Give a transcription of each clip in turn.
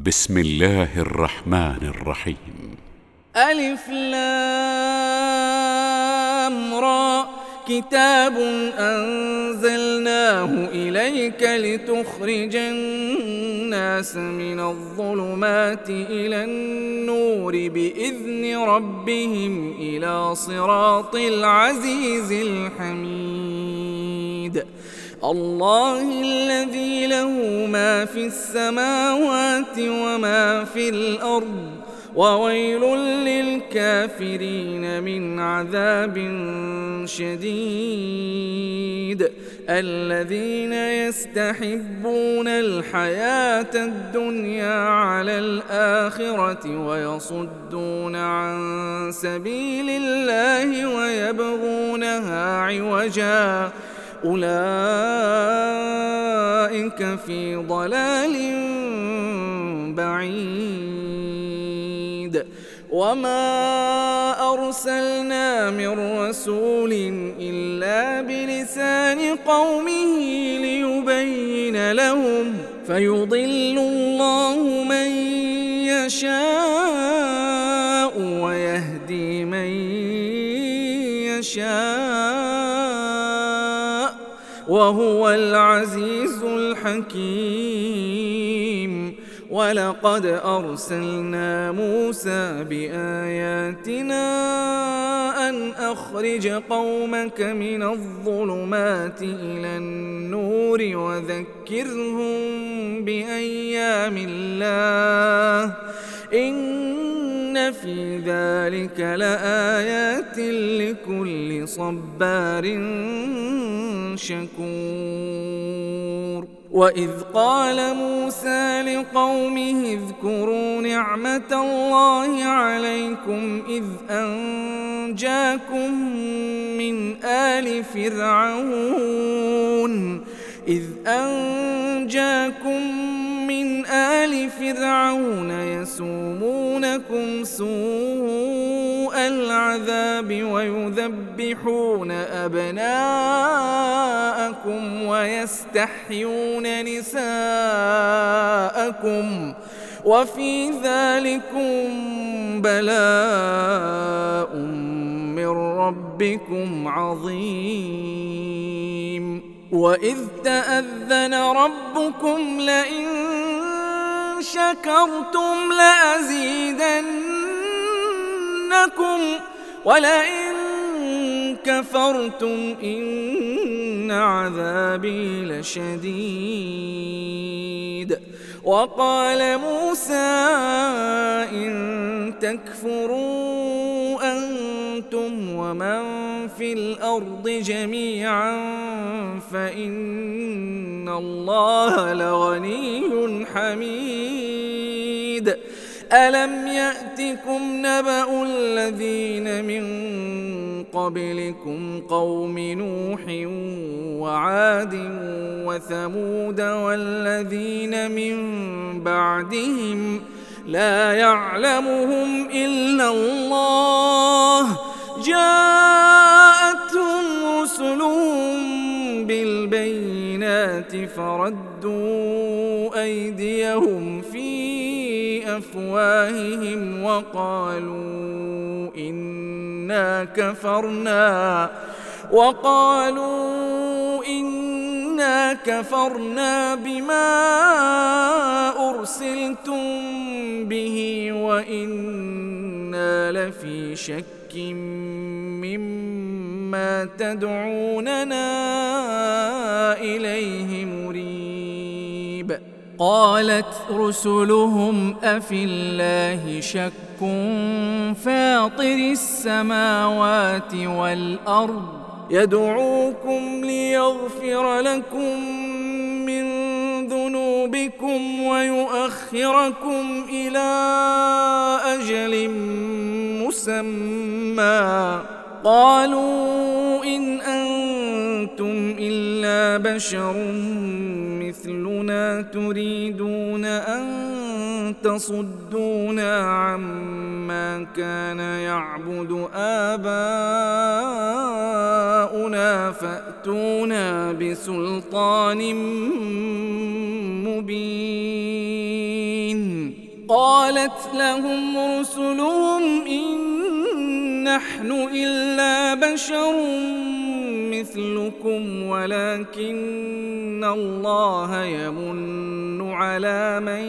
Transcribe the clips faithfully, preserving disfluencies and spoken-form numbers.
بسم الله الرحمن الرحيم. ألف لام را، كتاب أنزلناه إليك لتخرج الناس من الظلمات إلى النور بإذن ربهم إلى صراط العزيز الحميد. الله الذي له ما في السماوات وما في الأرض، وويل للكافرين من عذاب شديد. الذين يستحبون الحياة الدنيا على الآخرة ويصدون عن سبيل الله ويبغونها عوجا، أولئك في ضلال بعيد. وما أرسلنا من رسول إلا بلسان قومه ليبين لهم، فيضل الله من يشاء ويهدي من يشاء، وهو العزيز الحكيم. ولقد أرسلنا موسى بآياتنا أن أخرج قومك من الظلمات إلى النور وذكرهم بأيام الله، إن في ذلك لآيات لكل صبار شكور. وإذ قال موسى لقومه اذكروا نعمة الله عليكم إذ أنجاكم من آل فرعون إذ أنجاكم من آل فرعون يسومونكم سوء العذاب ويذبحون أبناءكم ويستحيون نساءكم، وفي ذلكم بلاء من ربكم عظيم. وإذ تأذن ربكم لئن شكرتم لأزيدنكم ولئن كفرتم إن عذابي لشديد. وقال موسى إن تكفروا أنتم ومن في الأرض جميعا فإن الله لغني حميد. ألم يأتكم نبأ الذين من قبلكم قوم نوح وعاد وثمود والذين من بعدهم لا يعلمهم إلا الله، جاءتهم رسلهم بالبينات فردوا أيديهم في أفواههم وقالوا إنا كفرنا وقالوا إنا كفرنا بما أرسلتم به وإنا لفي شك مما تدعوننا إليه مريب. قالت رسلهم أفي الله شك فاطر السماوات والأرض يدعوكم ليغفر لكم من ذنوبكم ويؤخركم إلى أجل مسمى، قالوا إن أنتم إلا بشر مثلنا تريدون أن تصدونا عما كان يعبد آباؤنا فأتونا بسلطان مبين. قالت لهم رسلهم إن نحن إلا بشر مثلكم ولكن الله يمن على من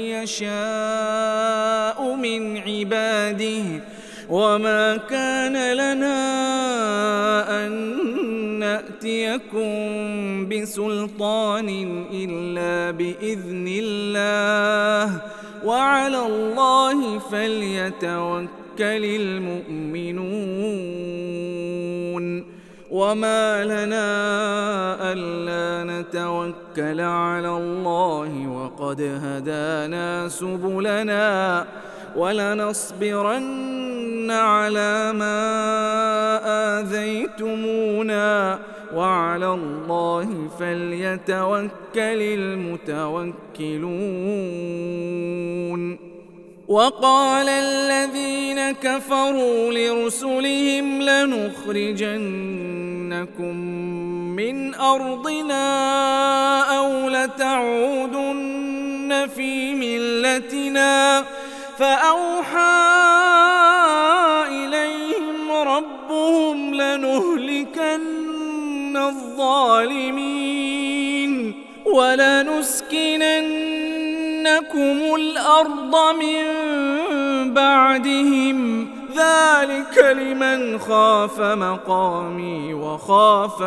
يشاء من عباده وما كان لنا أن نأتيكم بسلطان إلا بإذن الله وعلى الله فليتوكل المؤمنون وما لنا ألا نتوكل على الله وقد هدانا سبلنا ولنصبرن على ما آذيتمونا وعلى الله فليتوكل المتوكلون وقال الذين كفروا لرسلهم لنخرجنكم من أرضنا أو لتعودن في ملتنا فأوحى إليهم ربهم لنهلكن الظالمين ولنسكننكم الأرض من بعدهم ذلك لمن خاف مقامي وخاف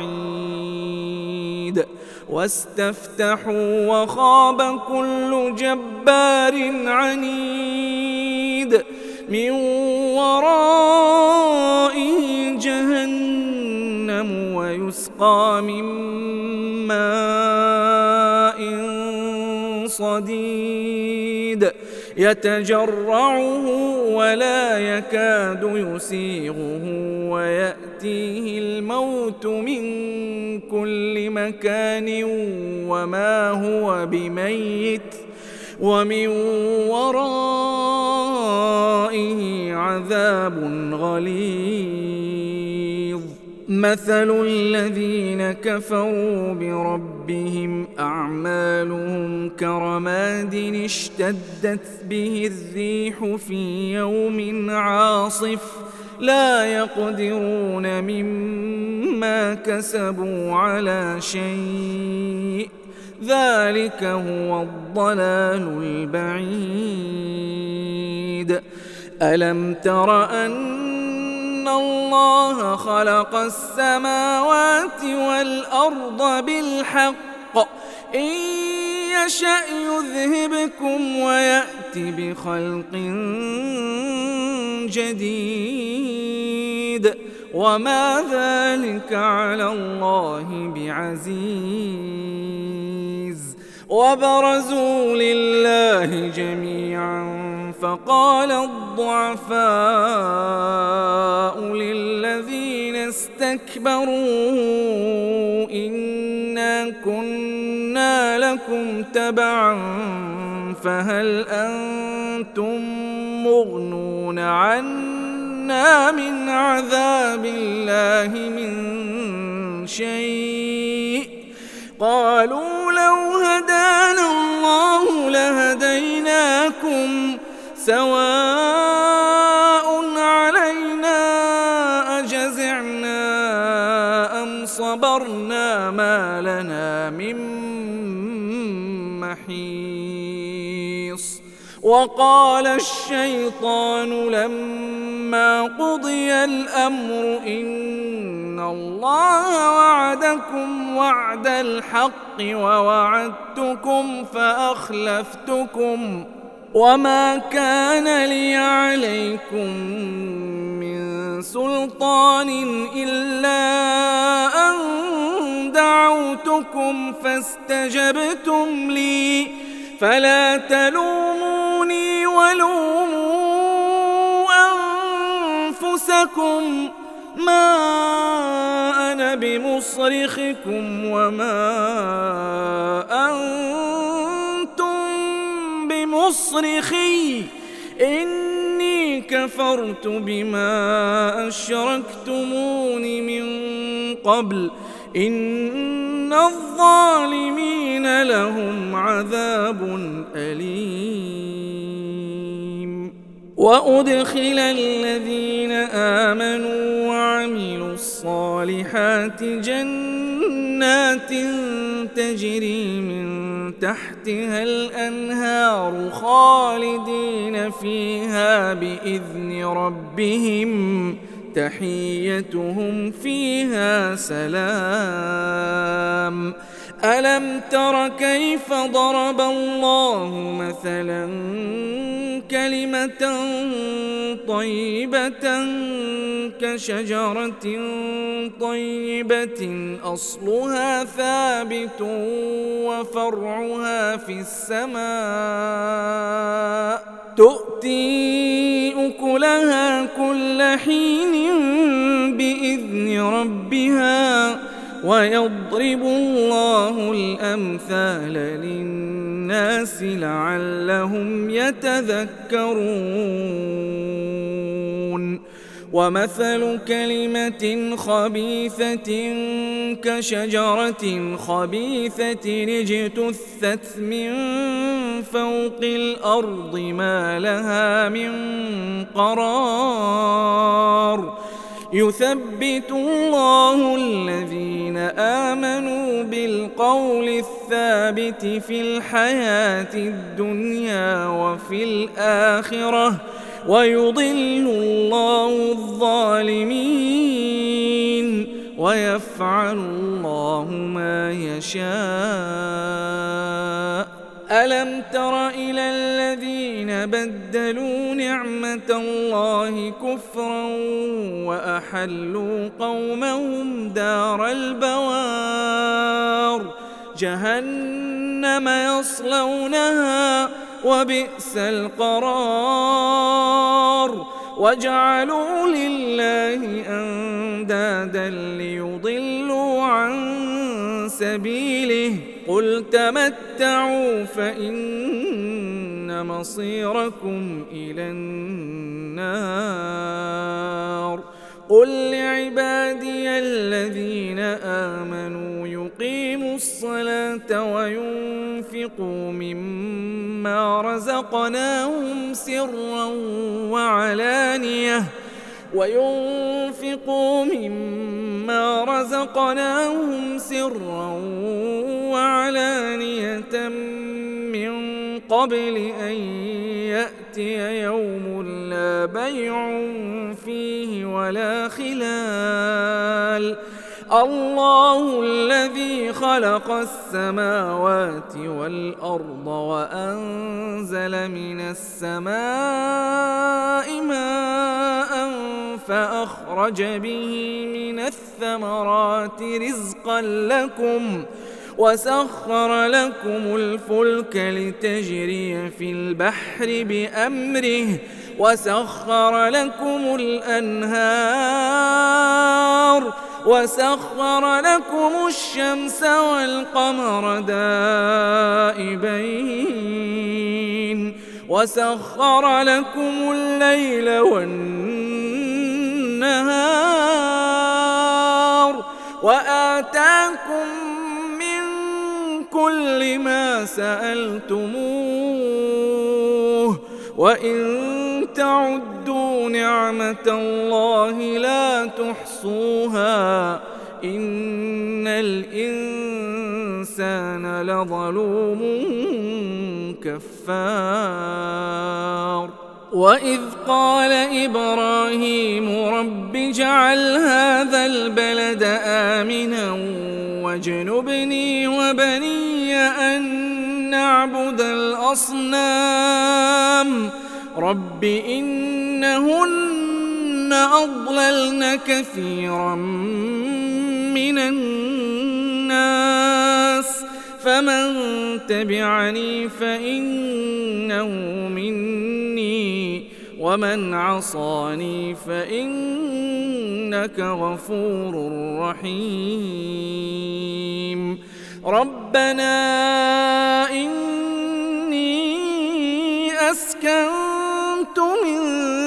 وعيد واستفتحوا وخاب كل جبار عنيد من ورائه جهنم ويسقى من ماء صديد يتجرعه ولا يكاد يسيغه ويأتيه الموت من كل مكان وما هو بميت ومن ورائه عذاب غليظ مثل الذين كفروا بربهم أعمالهم كرماد اشتدت به الريح في يوم عاصف لا يقدرون مما كسبوا على شيء ذلك هو الضلال البعيد ألم تر أن الله خلق السماوات والأرض بالحق إن يشأ يذهبكم ويأت بخلق جديد وما ذلك على الله بعزيز وبرزوا لله جميعا فقال الضعفاء للذين استكبروا إنا كنا لكم تبعا فهل أنتم مغنون عنا من عذاب الله من شيء قالوا لو هدانا الله لهديناكم سواء علينا أجزعنا أم صبرنا ما لنا من محيص وقال الشيطان لما قضي الأمر إن الله وعدكم وعد الحق ووعدتكم فأخلفتكم وما كان لي عليكم من سلطان إلا أن دعوتكم فاستجبتم لي فلا تلوموني ولوموا أنفسكم ما أنا بمصرخكم وما أنتم بمصرخي إني كفرت بما أشركتمون من قبل إن الظالمين الظالمين لهم عذاب أليم. وأدخل الذين آمنوا وعملوا الصالحات جنات تجري من تحتها الأنهار خالدين فيها بإذن ربهم تحيتهم فيها سلام. ألم تر كيف ضرب الله مثلا كلمة طيبة كشجرة طيبة أصلها ثابت وفرعها في السماء تؤتي أكلها كل حين بإذن ربها ويضرب الله الأمثال للناس لعلهم يتذكرون. ومثل كلمة خبيثة كشجرة خبيثة اجتثت من فوق الأرض ما لها من قرار. يثبت الله الذين آمنوا بالقول الثابت في الحياة الدنيا وفي الآخرة ويضل الله الظالمين ويفعل الله ما يشاء. ألم تر إلى الذين بدلوا نعمة الله كفرا وأحلوا قومهم دار البوار جهنم يصلونها وبئس القرار. وجعلوا لله أندادا ليضلوا عن سبيله قل تمتعوا فإن مصيركم إلى النار. قل لعبادي الذين آمنوا يقيموا الصلاة وينفقوا مما رزقناهم سرا وعلانية وينفقوا مما رزقناهم سرا وعلانية من قبل أن يأتي يوم لا بيع فيه ولا خلال. الله الذي خلق السماوات والأرض وأنزل من السماء ماء فأخرج به من الثمرات رزقا لكم وسخر لكم الفلك لتجري في البحر بأمره وسخر لكم الأنهار وسخر لكم الشمس والقمر دائبين وسخر لكم الليل والنهار وآتاكم من كل ما سألتموه وإن تعدوا نعمة الله لا تحصوها إن الإنسان لظلوم كفار. وإذ قال إبراهيم رب اجعل هذا البلد آمنا واجنبني وبني أن نعبد الأصنام رب إنهن أضللن كثيرا من الناس فمن تبعني فإنه مني ومن عصاني فإنك غفور رحيم. ربنا إني أسكنت من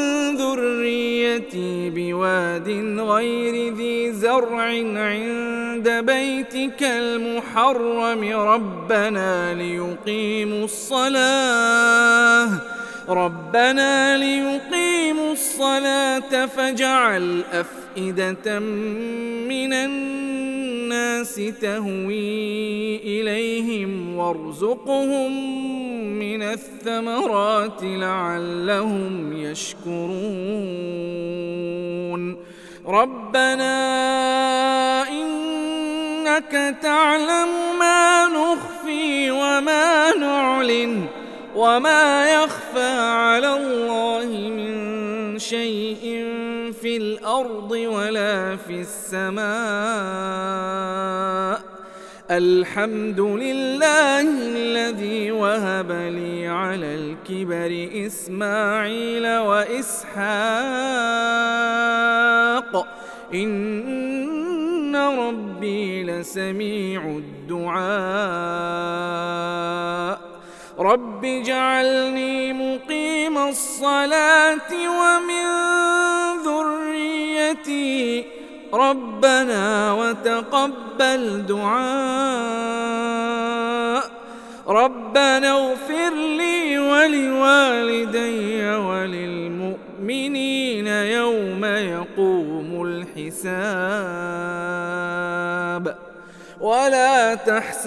ذريتي بواد غير ذي زرع عند بيتك المحرم ربنا ليقيموا الصلاة ربنا ليقيموا الصلاة فاجعل أفئدة من الناس تهوي إليهم وارزقهم من الثمرات لعلهم يشكرون ربنا إنك تعلم ما نخفي وما نعلن وما يخفى على الله من شيء في الأرض ولا في السماء الحمد لله الذي وهب لي على الكبر إسماعيل وإسحاق إن ربي لسميع الدعاء رب اجعلني مقيم الصلاة ومن ذريتي ربنا وتقبل دعاء ربنا اغفر لي ولوالدي وللمؤمنين يوم يقوم الحساب ولا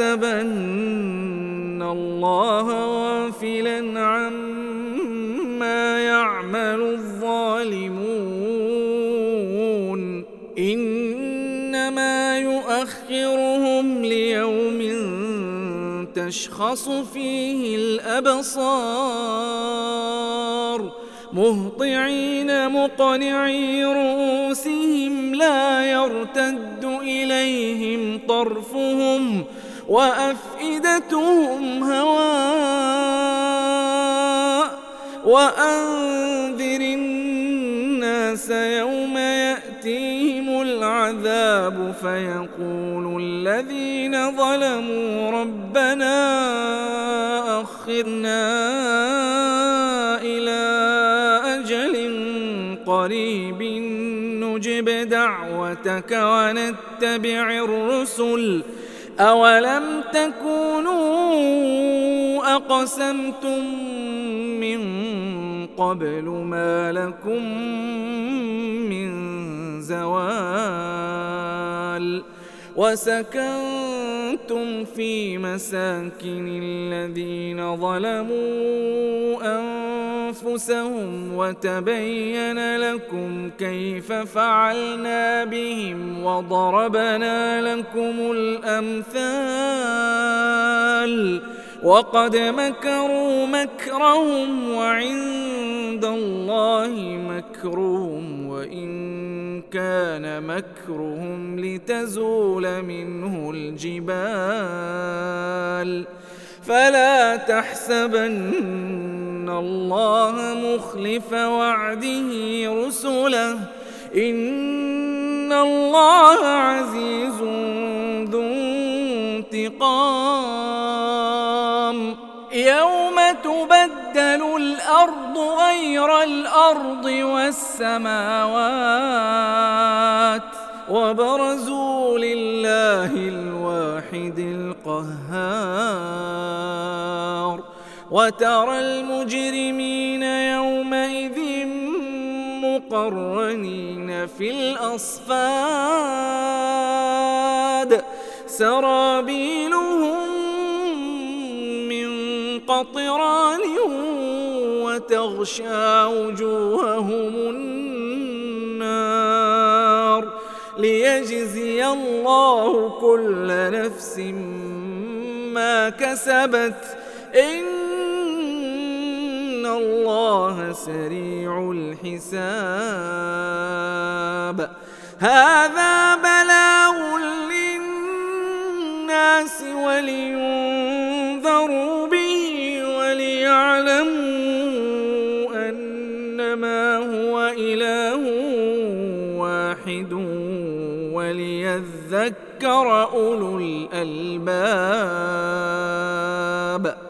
تحسبن الله غافلا عما يعمل الظالمون إنما يؤخرهم ليوم تشخص فيه الأبصار مهطعين مقنعي رؤوسهم لا يرتد إليهم طرفهم وأفئدتهم هواء وأنذر الناس يوم يأتيهم العذاب فيقول الذين ظلموا ربنا أخرنا إلى أجل قريب نجب دعوتك ونتبع الرسل أولم تكونوا أقسمتم من قبل ما لكم من زوال وسكنتم في مساكن الذين ظلموا أنفسهم وتبين لكم كيف فعلنا بهم وضربنا لكم الأمثال وقد مكروا مكرهم وعند الله مكرهم وإن كان مكرهم لتزول منه الجبال فلا تحسبن الله مخلف وعده رسله إن الله عزيز ذو انتقام يوم تبدل الأرض غير الأرض والسماوات وبرزوا لله الواحد القهار وترى المجرمين يومئذ مقرنين في الأصفاد سرابيلهم من قطران وتغشى وجوههم النار ليجزي الله كل نفس ما كسبت إن الله سريع الحساب هذا بلاغ للناس ولينذروا به وليعلموا أنما هو إله واحد وليذكر أولو الألباب